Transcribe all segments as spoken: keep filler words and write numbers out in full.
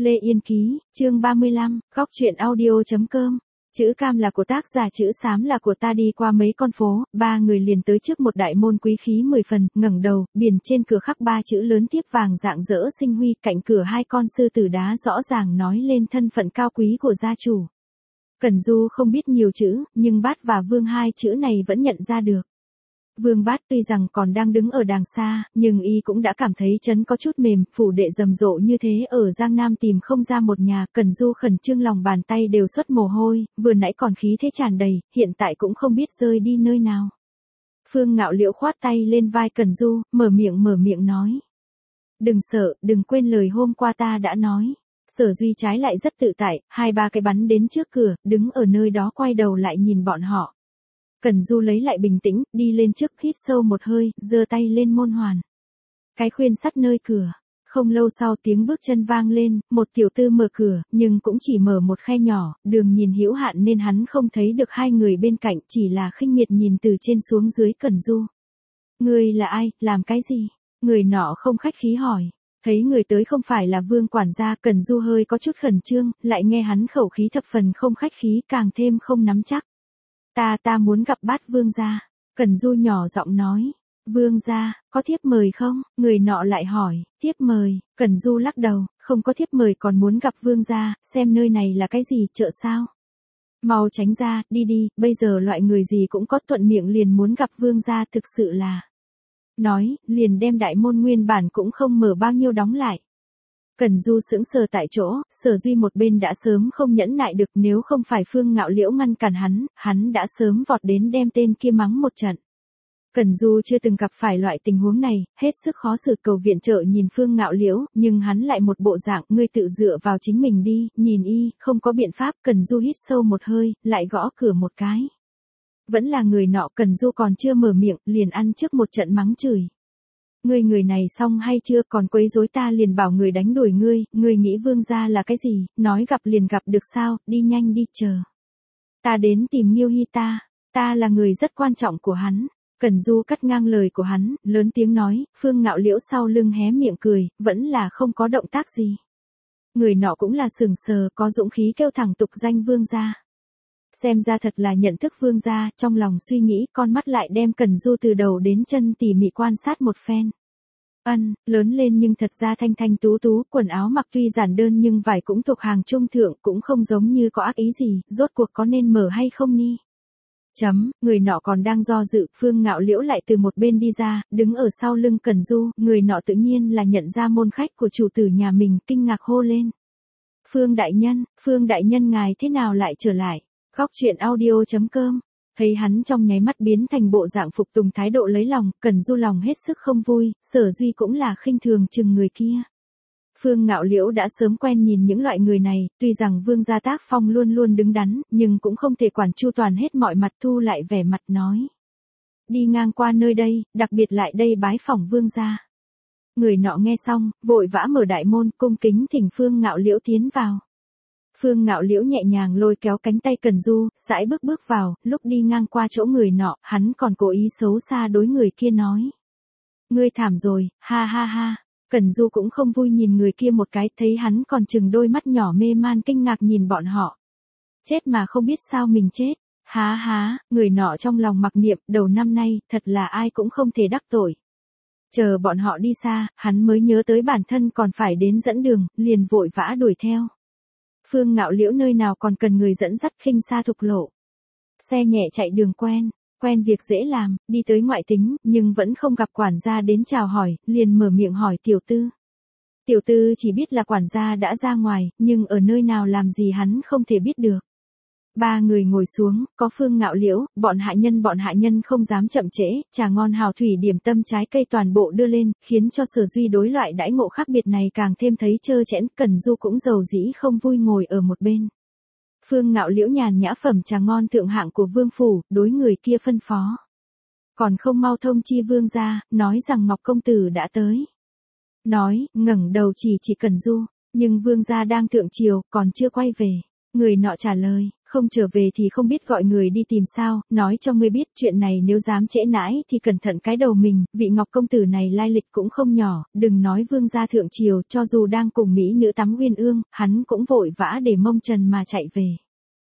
Lê Yên Ký, chương ba mươi lăm, góc truyện audio.com. Chữ cam là của tác giả, chữ xám là của ta. Đi qua mấy con phố, ba người liền tới trước một đại môn quý khí mười phần, ngẩng đầu, biển trên cửa khắc ba chữ lớn tiếp vàng rạng rỡ sinh huy, cạnh cửa hai con sư tử đá rõ ràng nói lên thân phận cao quý của gia chủ. Cẩn Du không biết nhiều chữ, nhưng Bát và Vương hai chữ này vẫn nhận ra được. Vương Bát tuy rằng còn đang đứng ở đàng xa, nhưng y cũng đã cảm thấy chấn có chút mềm, phủ đệ rầm rộ như thế ở Giang Nam tìm không ra một nhà. Cẩn Du khẩn trương, lòng bàn tay đều xuất mồ hôi, vừa nãy còn khí thế tràn đầy, hiện tại cũng không biết rơi đi nơi nào. Phương Ngạo Liễu khoát tay lên vai Cẩn Du, mở miệng mở miệng nói. Đừng sợ, đừng quên lời hôm qua ta đã nói. Sở Duy trái lại rất tự tại, hai ba cái bắn đến trước cửa, đứng ở nơi đó quay đầu lại nhìn bọn họ. Cẩn Du lấy lại bình tĩnh, đi lên trước, hít sâu một hơi, giơ tay lên môn hoàn. Cái khuyên sắt nơi cửa. Không lâu sau tiếng bước chân vang lên, một tiểu tư mở cửa, nhưng cũng chỉ mở một khe nhỏ, đường nhìn hữu hạn nên hắn không thấy được hai người bên cạnh, chỉ là khinh miệt nhìn từ trên xuống dưới Cẩn Du. Ngươi là ai, làm cái gì? Người nọ không khách khí hỏi. Thấy người tới không phải là Vương quản gia, Cẩn Du hơi có chút khẩn trương, lại nghe hắn khẩu khí thập phần không khách khí, càng thêm không nắm chắc. Ta ta muốn gặp Bát Vương gia. Cẩn Du nhỏ giọng nói. Vương gia, có thiếp mời không? Người nọ lại hỏi. Thiếp mời. Cẩn Du lắc đầu, không có thiếp mời còn muốn gặp Vương gia, xem nơi này là cái gì, chợ sao? Mau tránh ra, đi đi, bây giờ loại người gì cũng có, thuận miệng liền muốn gặp Vương gia, thực sự là. Nói, liền đem đại môn nguyên bản cũng không mở bao nhiêu đóng lại. Cẩn Du sững sờ tại chỗ, Sở Duy một bên đã sớm không nhẫn nại được, nếu không phải Phương Ngạo Liễu ngăn cản hắn, hắn đã sớm vọt đến đem tên kia mắng một trận. Cẩn Du chưa từng gặp phải loại tình huống này, hết sức khó xử cầu viện trợ nhìn Phương Ngạo Liễu, nhưng hắn lại một bộ dạng, ngươi tự dựa vào chính mình đi, nhìn y, không có biện pháp. Cẩn Du hít sâu một hơi, lại gõ cửa một cái. Vẫn là người nọ. Cẩn Du còn chưa mở miệng, liền ăn trước một trận mắng chửi. Ngươi người này xong hay chưa, còn quấy rối ta liền bảo người đánh đuổi ngươi, ngươi nghĩ Vương gia là cái gì, nói gặp liền gặp được sao, đi nhanh đi, chờ. Ta đến tìm Nhiêu Hy ta, ta là người rất quan trọng của hắn. Cẩn Du cắt ngang lời của hắn, lớn tiếng nói. Phương Ngạo Liễu sau lưng hé miệng cười, vẫn là không có động tác gì. Người nọ cũng là sừng sờ, có dũng khí kêu thẳng tục danh Vương gia. Xem ra thật là nhận thức Vương gia, trong lòng suy nghĩ, con mắt lại đem Cẩn Du từ đầu đến chân tỉ mỉ quan sát một phen. Ân, lớn lên nhưng thật ra thanh thanh tú tú, quần áo mặc tuy giản đơn nhưng vải cũng thuộc hàng trung thượng, cũng không giống như có ác ý gì, rốt cuộc có nên mở hay không ni. Chấm, người nọ còn đang do dự, Phương Ngạo Liễu lại từ một bên đi ra, đứng ở sau lưng Cẩn Du, người nọ tự nhiên là nhận ra môn khách của chủ tử nhà mình, kinh ngạc hô lên. Phương đại nhân, Phương đại nhân ngài thế nào lại trở lại? Góc truyện audio.com. Thấy hắn trong nháy mắt biến thành bộ dạng phục tùng thái độ lấy lòng, Cẩn Du lòng hết sức không vui, Sở Duy cũng là khinh thường chừng người kia. Phương Ngạo Liễu đã sớm quen nhìn những loại người này, tuy rằng Vương gia tác phong luôn luôn đứng đắn, nhưng cũng không thể quản chu toàn hết mọi mặt, thu lại vẻ mặt nói. Đi ngang qua nơi đây, đặc biệt lại đây bái phỏng Vương gia. Người nọ nghe xong, vội vã mở đại môn, cung kính thỉnh Phương Ngạo Liễu tiến vào. Phương Ngạo Liễu nhẹ nhàng lôi kéo cánh tay Cẩn Du, sải bước bước vào, lúc đi ngang qua chỗ người nọ, hắn còn cố ý xấu xa đối người kia nói. Ngươi thảm rồi, ha ha ha. Cẩn Du cũng không vui nhìn người kia một cái, thấy hắn còn chừng đôi mắt nhỏ mê man kinh ngạc nhìn bọn họ. Chết mà không biết sao mình chết, há há, người nọ trong lòng mặc niệm, đầu năm nay, thật là ai cũng không thể đắc tội. Chờ bọn họ đi xa, hắn mới nhớ tới bản thân còn phải đến dẫn đường, liền vội vã đuổi theo. Phương Ngạo Liễu nơi nào còn cần người dẫn dắt, khinh xa thục lộ. Xe nhẹ chạy đường quen, quen việc dễ làm, đi tới ngoại tính, nhưng vẫn không gặp quản gia đến chào hỏi, liền mở miệng hỏi tiểu tư. Tiểu tư chỉ biết là quản gia đã ra ngoài, nhưng ở nơi nào làm gì hắn không thể biết được. Ba người ngồi xuống, có Phương Ngạo Liễu, bọn hạ nhân bọn hạ nhân không dám chậm trễ, trà ngon hào thủy điểm tâm trái cây toàn bộ đưa lên, khiến cho Sở Duy đối loại đãi ngộ khác biệt này càng thêm thấy trơ trẽn. Cẩn Du cũng giàu dĩ không vui ngồi ở một bên. Phương Ngạo Liễu nhàn nhã phẩm trà ngon thượng hạng của Vương phủ, đối người kia phân phó. Còn không mau thông chi Vương gia, nói rằng Ngọc công tử đã tới. Nói, ngẩng đầu chỉ chỉ Cẩn Du, nhưng Vương gia đang thượng triều, còn chưa quay về. Người nọ trả lời, không trở về thì không biết gọi người đi tìm sao, nói cho ngươi biết chuyện này nếu dám trễ nãi thì cẩn thận cái đầu mình, vị Ngọc công tử này lai lịch cũng không nhỏ, đừng nói vương gia thượng triều, cho dù đang cùng mỹ nữ tắm uyên ương, hắn cũng vội vã để mông trần mà chạy về.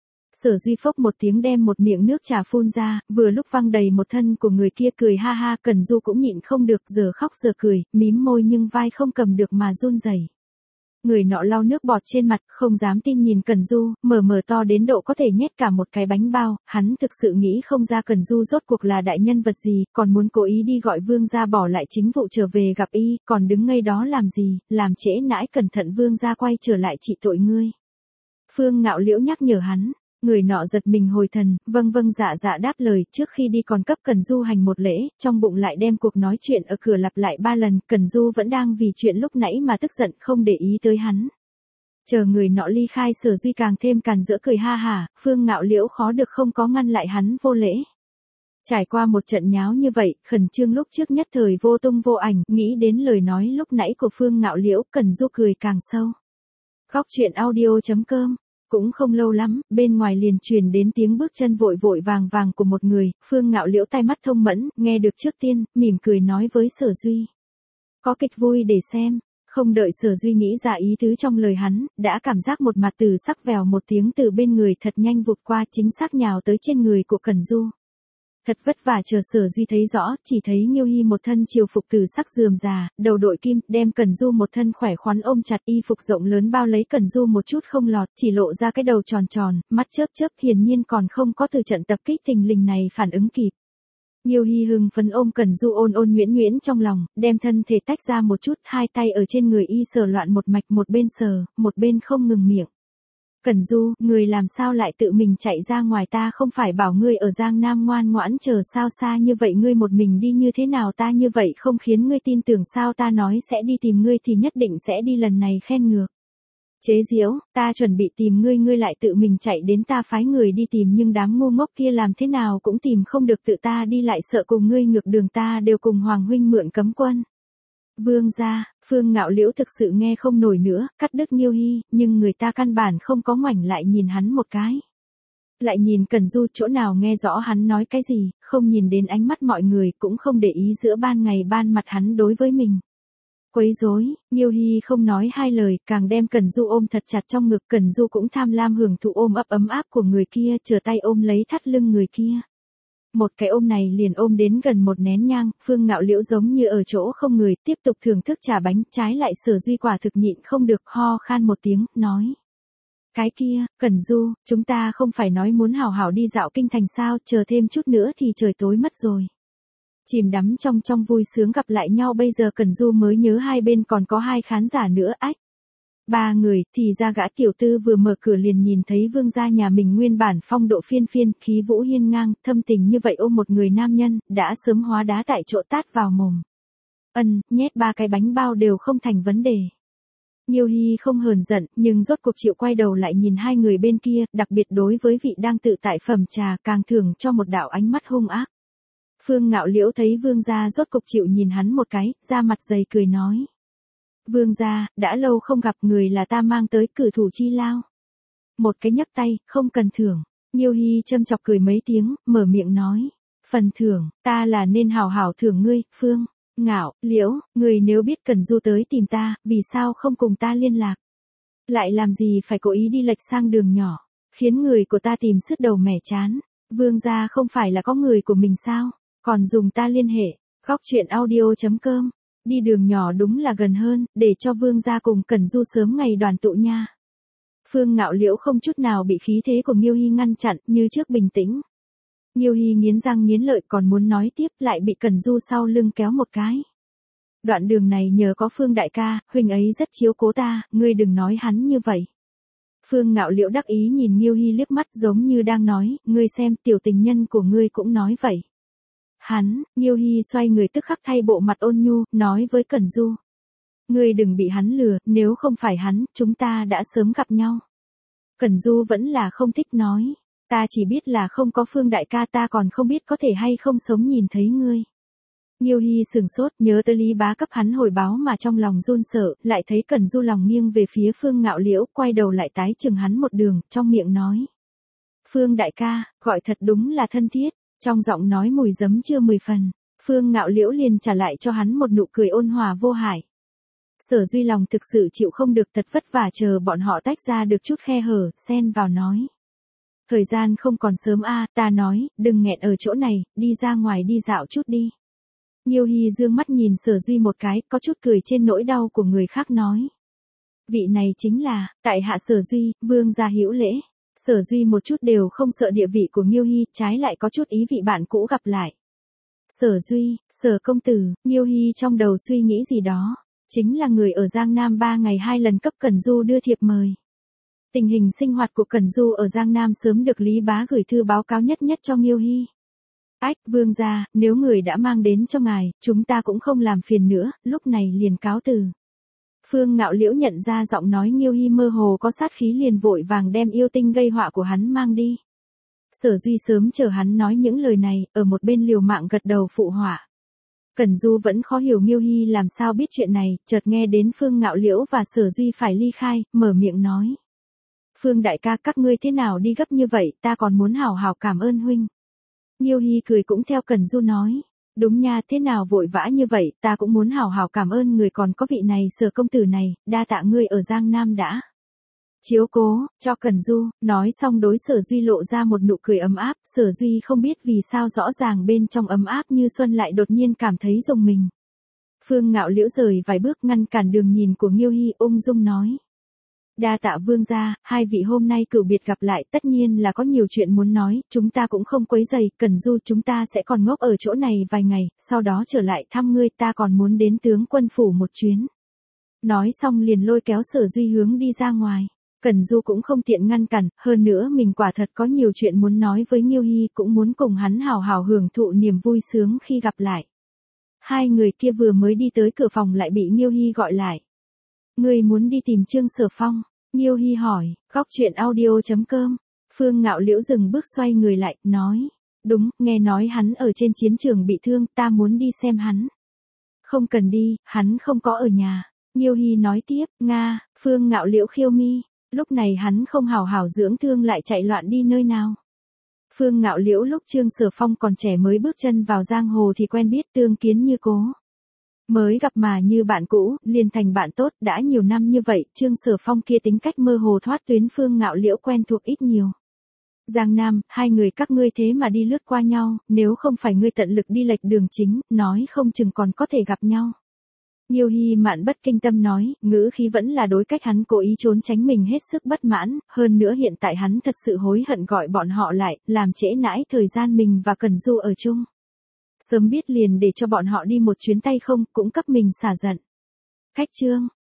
Sở Duy phốc một tiếng đem một miệng nước trà phun ra, vừa lúc văng đầy một thân của người kia cười ha ha, Cẩn Du cũng nhịn không được giờ khóc giờ cười, mím môi nhưng vai không cầm được mà run rẩy. Người nọ lau nước bọt trên mặt, không dám tin nhìn Cẩn Du, mở mở to đến độ có thể nhét cả một cái bánh bao, hắn thực sự nghĩ không ra Cẩn Du rốt cuộc là đại nhân vật gì, còn muốn cố ý đi gọi vương gia bỏ lại chính vụ trở về gặp y, còn đứng ngây đó làm gì, làm trễ nãi cẩn thận vương gia quay trở lại trị tội ngươi. Phương Ngạo Liễu nhắc nhở hắn. Người nọ giật mình hồi thần, vâng vâng dạ dạ đáp lời, trước khi đi còn cấp Cẩn Du hành một lễ, trong bụng lại đem cuộc nói chuyện ở cửa lặp lại ba lần, Cẩn Du vẫn đang vì chuyện lúc nãy mà tức giận không để ý tới hắn. Chờ người nọ ly khai, Sở Duy càng thêm càn rỡ cười ha hả, Phương Ngạo Liễu khó được không có ngăn lại hắn vô lễ. Trải qua một trận nháo như vậy, khẩn trương lúc trước nhất thời vô tung vô ảnh, nghĩ đến lời nói lúc nãy của Phương Ngạo Liễu, Cẩn Du cười càng sâu. Góc truyện audio chấm com. Cũng không lâu lắm, bên ngoài liền truyền đến tiếng bước chân vội vội vàng vàng của một người, Phương Ngạo Liễu tai mắt thông mẫn, nghe được trước tiên, mỉm cười nói với Sở Duy. Có kịch vui để xem, không đợi Sở Duy nghĩ ra ý tứ trong lời hắn, đã cảm giác một mặt từ sắc vèo một tiếng từ bên người thật nhanh vụt qua chính xác nhào tới trên người của Cẩn Du. Thật vất vả chờ Sở Duy thấy rõ, chỉ thấy Nghiêu Hy một thân triều phục từ sắc rườm rà, đầu đội kim, đem Cẩn Du một thân khỏe khoắn ôm chặt, y phục rộng lớn bao lấy Cẩn Du một chút không lọt, chỉ lộ ra cái đầu tròn tròn, mắt chớp chớp, hiển nhiên còn không có từ trận tập kích thình lình này phản ứng kịp. Nghiêu Hy hưng phấn ôm Cẩn Du ôn ôn nhuyễn nhuyễn trong lòng, đem thân thể tách ra một chút, hai tay ở trên người y sờ loạn một mạch, một bên sờ, một bên không ngừng miệng. Cẩn Du, người làm sao lại tự mình chạy ra ngoài, ta không phải bảo ngươi ở Giang Nam ngoan ngoãn chờ sao, xa như vậy ngươi một mình đi như thế nào, ta như vậy không khiến ngươi tin tưởng sao, ta nói sẽ đi tìm ngươi thì nhất định sẽ đi, lần này khen ngược. Chế giễu, ta chuẩn bị tìm ngươi, ngươi lại tự mình chạy đến, ta phái người đi tìm nhưng đám ngu ngốc kia làm thế nào cũng tìm không được, tự ta đi lại sợ cùng ngươi ngược đường, ta đều cùng Hoàng huynh mượn cấm quân. Vương gia, Phương Ngạo Liễu thực sự nghe không nổi nữa, cắt đứt Nghiêu Hy, nhưng người ta căn bản không có ngoảnh lại nhìn hắn một cái. Lại nhìn Cẩn Du, chỗ nào nghe rõ hắn nói cái gì, không nhìn đến ánh mắt mọi người, cũng không để ý giữa ban ngày ban mặt hắn đối với mình. Quấy rối, Nghiêu Hy không nói hai lời, càng đem Cẩn Du ôm thật chặt trong ngực, Cẩn Du cũng tham lam hưởng thụ ôm ấp ấm áp của người kia, chờ tay ôm lấy thắt lưng người kia. Một cái ôm này liền ôm đến gần một nén nhang, Phương Ngạo Liễu giống như ở chỗ không người, tiếp tục thưởng thức trà bánh, trái lại Sở Duy quả thực nhịn không được, ho khan một tiếng, nói. Cái kia, Cẩn Du, chúng ta không phải nói muốn hảo hảo đi dạo kinh thành sao, chờ thêm chút nữa thì trời tối mất rồi. Chìm đắm trong trong vui sướng gặp lại nhau, bây giờ Cẩn Du mới nhớ hai bên còn có hai khán giả nữa, ách. Ba người, thì ra gã tiểu tư vừa mở cửa liền nhìn thấy vương gia nhà mình nguyên bản phong độ phiên phiên, khí vũ hiên ngang, thâm tình như vậy ôm một người nam nhân, đã sớm hóa đá tại chỗ tát vào mồm. Ân, nhét ba cái bánh bao đều không thành vấn đề. Nghiêu Hy không hờn giận, nhưng rốt cuộc chịu quay đầu lại nhìn hai người bên kia, đặc biệt đối với vị đang tự tại phẩm trà, càng thưởng cho một đạo ánh mắt hung ác. Phương Ngạo Liễu thấy vương gia rốt cuộc chịu nhìn hắn một cái, da mặt dày cười nói. Vương gia, đã lâu không gặp, người là ta mang tới, cử thủ chi lao. Một cái nhấc tay, không cần thưởng. Nghiêu Hy châm chọc cười mấy tiếng, mở miệng nói. Phần thưởng, ta là nên hào hảo thưởng ngươi, Phương Ngạo Liễu, người nếu biết Cẩn Du tới tìm ta, vì sao không cùng ta liên lạc? Lại làm gì phải cố ý đi lệch sang đường nhỏ, khiến người của ta tìm sứt đầu mẻ chán. Vương gia không phải là có người của mình sao, còn dùng ta liên hệ. Góc truyện audio chấm com. Đi đường nhỏ đúng là gần hơn, để cho vương gia cùng Cẩn Du sớm ngày đoàn tụ nha. Phương Ngạo Liễu không chút nào bị khí thế của Nghiêu Hy ngăn chặn, như trước bình tĩnh. Nghiêu Hy nghiến răng nghiến lợi còn muốn nói tiếp, lại bị Cẩn Du sau lưng kéo một cái. Đoạn đường này nhờ có Phương đại ca, huynh ấy rất chiếu cố ta, ngươi đừng nói hắn như vậy. Phương Ngạo Liễu đắc ý nhìn Nghiêu Hy liếc mắt giống như đang nói, ngươi xem tiểu tình nhân của ngươi cũng nói vậy. Hắn, Nghiêu Hy xoay người tức khắc thay bộ mặt ôn nhu, nói với Cẩn Du. Ngươi đừng bị hắn lừa, nếu không phải hắn, chúng ta đã sớm gặp nhau. Cẩn Du vẫn là không thích nói. Ta chỉ biết là không có Phương đại ca, ta còn không biết có thể hay không sống nhìn thấy ngươi. Nghiêu Hy sừng sốt, nhớ tới Lý Bá cấp hắn hồi báo mà trong lòng run sợ, lại thấy Cẩn Du lòng nghiêng về phía Phương Ngạo Liễu, quay đầu lại tái chừng hắn một đường, trong miệng nói. Phương đại ca, gọi thật đúng là thân thiết, trong giọng nói mùi giấm chưa mười phần. Phương Ngạo Liễu liền trả lại cho hắn một nụ cười ôn hòa vô hại. Sở Duy lòng thực sự chịu không được, thật vất vả chờ bọn họ tách ra được chút khe hở, xen vào nói. Thời gian không còn sớm a, ta nói, đừng nghẹn ở chỗ này, đi ra ngoài đi dạo chút đi. Nghiêu Hy dương mắt nhìn Sở Duy một cái, có chút cười trên nỗi đau của người khác nói. Vị này chính là, tại hạ Sở Duy, vương gia hữu lễ. Sở Duy một chút đều không sợ địa vị của Nghiêu Hy, trái lại có chút ý vị bạn cũ gặp lại. Sở Duy, Sở công tử, Nghiêu Hy trong đầu suy nghĩ gì đó. Chính là người ở Giang Nam ba ngày hai lần cấp Cẩn Du đưa thiệp mời. Tình hình sinh hoạt của Cẩn Du ở Giang Nam sớm được Lý Bá gửi thư báo cáo nhất nhất cho Nghiêu Hy. Ách, vương gia, nếu người đã mang đến cho ngài, chúng ta cũng không làm phiền nữa, lúc này liền cáo từ. Phương Ngạo Liễu nhận ra giọng nói Nghiêu Hy mơ hồ có sát khí, liền vội vàng đem yêu tinh gây họa của hắn mang đi. Sở Duy sớm chờ hắn nói những lời này, ở một bên liều mạng gật đầu phụ họa. Cẩn Du vẫn khó hiểu Nghiêu Hy làm sao biết chuyện này, chợt nghe đến Phương Ngạo Liễu và Sở Duy phải ly khai, mở miệng nói. Phương đại ca, các ngươi thế nào đi gấp như vậy, ta còn muốn hảo hảo cảm ơn huynh. Nghiêu Hy cười cũng theo Cẩn Du nói. Đúng nha, thế nào vội vã như vậy, ta cũng muốn hảo hảo cảm ơn người, còn có vị này Sở công tử này, đa tạ ngươi ở Giang Nam đã chiếu cố cho Cẩn Du. Nói xong đối Sở Duy lộ ra một nụ cười ấm áp. Sở Duy không biết vì sao rõ ràng bên trong ấm áp như xuân lại đột nhiên cảm thấy rùng mình. Phương Ngạo Liễu rời vài bước ngăn cản đường nhìn của Nghiêu Hy, ung dung nói. Đa tạ vương gia, hai vị hôm nay cửu biệt gặp lại, tất nhiên là có nhiều chuyện muốn nói, chúng ta cũng không quấy rầy. Cẩn Du, chúng ta sẽ còn ngốc ở chỗ này vài ngày, sau đó trở lại thăm ngươi, ta còn muốn đến tướng quân phủ một chuyến. Nói xong liền lôi kéo Sở Duy hướng đi ra ngoài. Cẩn Du cũng không tiện ngăn cản, hơn nữa mình quả thật có nhiều chuyện muốn nói với Nghiêu Hy, cũng muốn cùng hắn hào hào hưởng thụ niềm vui sướng khi gặp lại. Hai người kia vừa mới đi tới cửa phòng lại bị Nghiêu Hy gọi lại. Ngươi muốn đi tìm Trương Sở Phong? Nghiêu Hy hỏi. Góc truyện audio chấm com. Phương Ngạo Liễu dừng bước xoay người lại, nói. Đúng, nghe nói hắn ở trên chiến trường bị thương, ta muốn đi xem hắn. Không cần đi, hắn không có ở nhà. Nghiêu Hy nói tiếp. Nga. Phương Ngạo Liễu khiêu mi. Lúc này hắn không hào hào dưỡng thương lại chạy loạn đi nơi nào. Phương Ngạo Liễu lúc Trương Sở Phong còn trẻ mới bước chân vào giang hồ thì quen biết tương kiến như cố. Mới gặp mà như bạn cũ, liền thành bạn tốt, đã nhiều năm như vậy, Trương Sở Phong kia tính cách mơ hồ thoát tuyến, Phương Ngạo Liễu quen thuộc ít nhiều. Giang Nam, hai người các ngươi thế mà đi lướt qua nhau, nếu không phải ngươi tận lực đi lệch đường chính, nói không chừng còn có thể gặp nhau. Nghiêu Hy mạn bất kinh tâm nói, ngữ khí vẫn là đối cách hắn cố ý trốn tránh mình hết sức bất mãn, hơn nữa hiện tại hắn thật sự hối hận gọi bọn họ lại, làm trễ nãi thời gian mình và Cẩn Du ở chung. Sớm biết liền để cho bọn họ đi một chuyến tay không, cũng cấp mình xả giận. Cách chương